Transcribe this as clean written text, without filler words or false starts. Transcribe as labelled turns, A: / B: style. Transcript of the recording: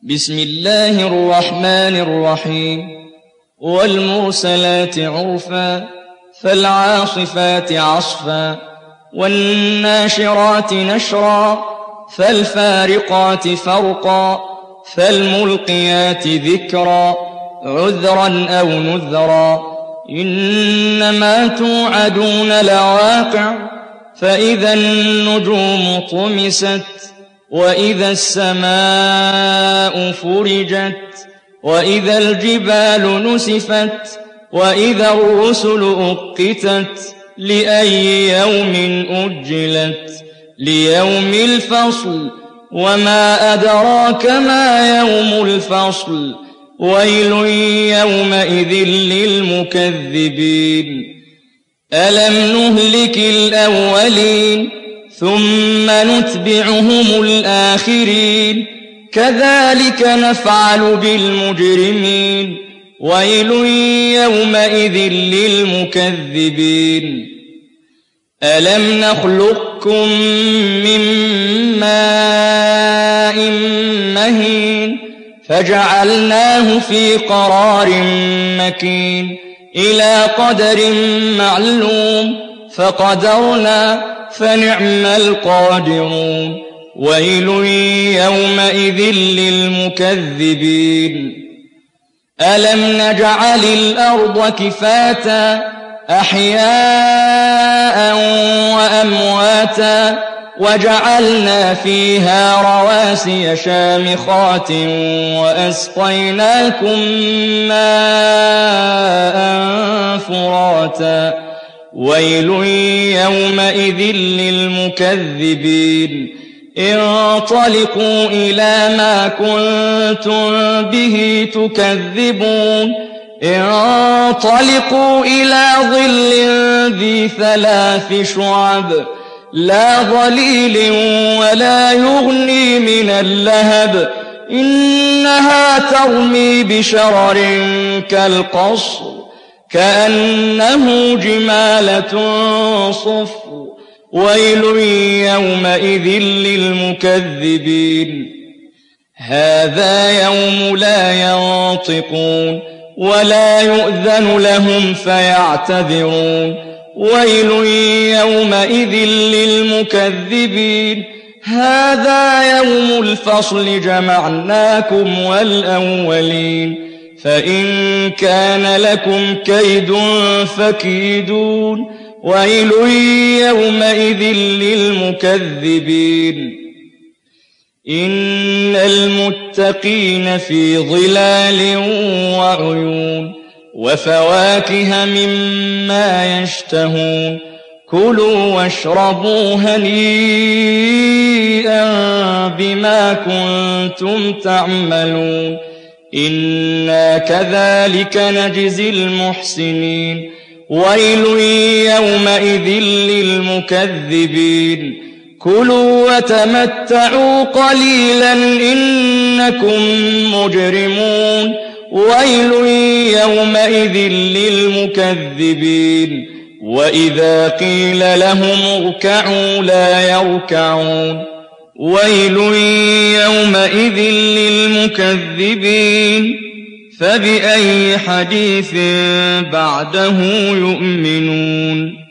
A: بسم الله الرحمن الرحيم والمرسلات عرفا فالعاصفات عصفا والناشرات نشرا فالفارقات فرقا فالملقيات ذكرا عذرا أو نذرا إنما توعدون لواقع فإذا النجوم طمست وإذا السماء فرجت وإذا الجبال نسفت وإذا الرسل أقتت لأي يوم أجلت ليوم الفصل وما أدراك ما يوم الفصل ويل يومئذ للمكذبين ألم نهلك الأولين ثم نتبعهم الآخرين كذلك نفعل بالمجرمين ويل يومئذ للمكذبين ألم نخلقكم من ماء مهين فجعلناه في قرار مكين إلى قدر معلوم فقدرنا فنعم القادرون ويل يومئذ للمكذبين ألم نجعل الأرض كفاتا أحياء وأمواتا وجعلنا فيها رواسي شامخات وأسقيناكم ماء فراتا ويل يومئذ للمكذبين انطلقوا إلى ما كنتم به تكذبون انطلقوا إلى ظل ذي 3 شعب لا ظليل ولا يغني من اللهب إنها ترمي بشرر كالقصر كأنه جمالة صفر ويل يومئذ للمكذبين هذا يوم لا ينطقون ولا يؤذن لهم فيعتذرون ويل يومئذ للمكذبين هذا يوم الفصل جمعناكم والأولين فإن كان لكم كيد فكيدون ويل يومئذ للمكذبين إن المتقين في ظلال وعيون وفواكه مما يشتهون كلوا واشربوا هنيئا بما كنتم تعملون إنا كذلك نجزي المحسنين ويل يومئذ للمكذبين كلوا وتمتعوا قليلا إنكم مجرمون ويل يومئذ للمكذبين وإذا قيل لهم اركعوا لا يركعون ويل يومئذ للمكذبين فبأي حديث بعده يؤمنون